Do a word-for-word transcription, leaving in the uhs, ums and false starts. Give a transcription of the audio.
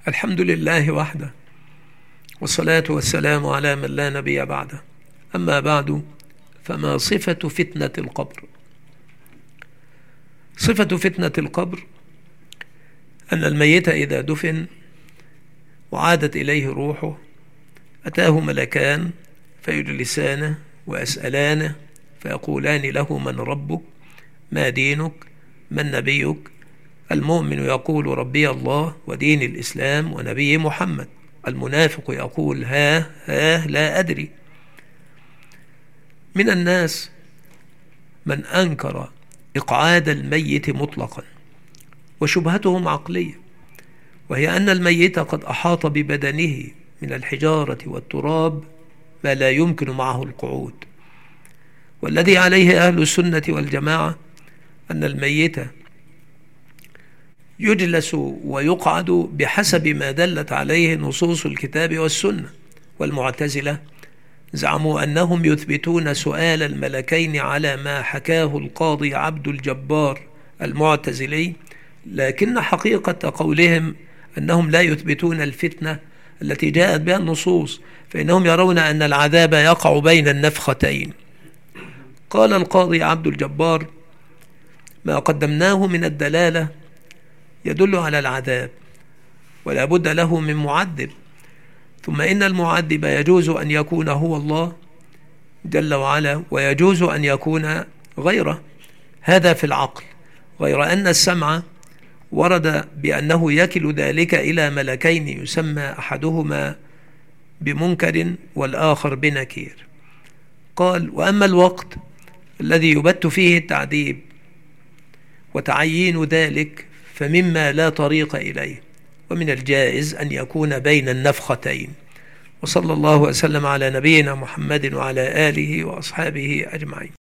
الحمد لله وحده، والصلاة والسلام على من لا نبي بعده. أما بعد، فما صفة فتنة القبر؟ صفة فتنة القبر أن الميت إذا دفن وعادت إليه روحه أتاه ملكان فيجلسانه ويسألانه فيقولان له: من ربك؟ ما دينك؟ من نبيك؟ المؤمن يقول: ربي الله ودين الإسلام ونبي محمد. المنافق يقول: ها ها لا أدري. من الناس من أنكر إقعاد الميت مطلقا، وشبهتهم عقلية، وهي أن الميت قد أحاط ببدنه من الحجارة والتراب ما لا يمكن معه القعود. والذي عليه أهل السنة والجماعة أن الميت يجلس ويقعد بحسب ما دلت عليه نصوص الكتاب والسنة. والمعتزلة زعموا أنهم يثبتون سؤال الملكين على ما حكاه القاضي عبد الجبار المعتزلي، لكن حقيقة قولهم أنهم لا يثبتون الفتنة التي جاءت بها النصوص، فإنهم يرون أن العذاب يقع بين النفختين. قال القاضي عبد الجبار: ما قدمناه من الدلالة يدل على العذاب، ولا بد له من معذب، ثم إن المعذب يجوز أن يكون هو الله جل وعلا، ويجوز أن يكون غيره، هذا في العقل. غير أن السمع ورد بأنه يكل ذلك إلى ملكين يسمى أحدهما بمنكر والآخر بنكير. قال: وأما الوقت الذي يبت فيه التعذيب وتعيين ذلك فمما لا طريق إليه، ومن الجائز أن يكون بين النفختين. وصلى الله وسلم على نبينا محمد وعلى آله وأصحابه أجمعين.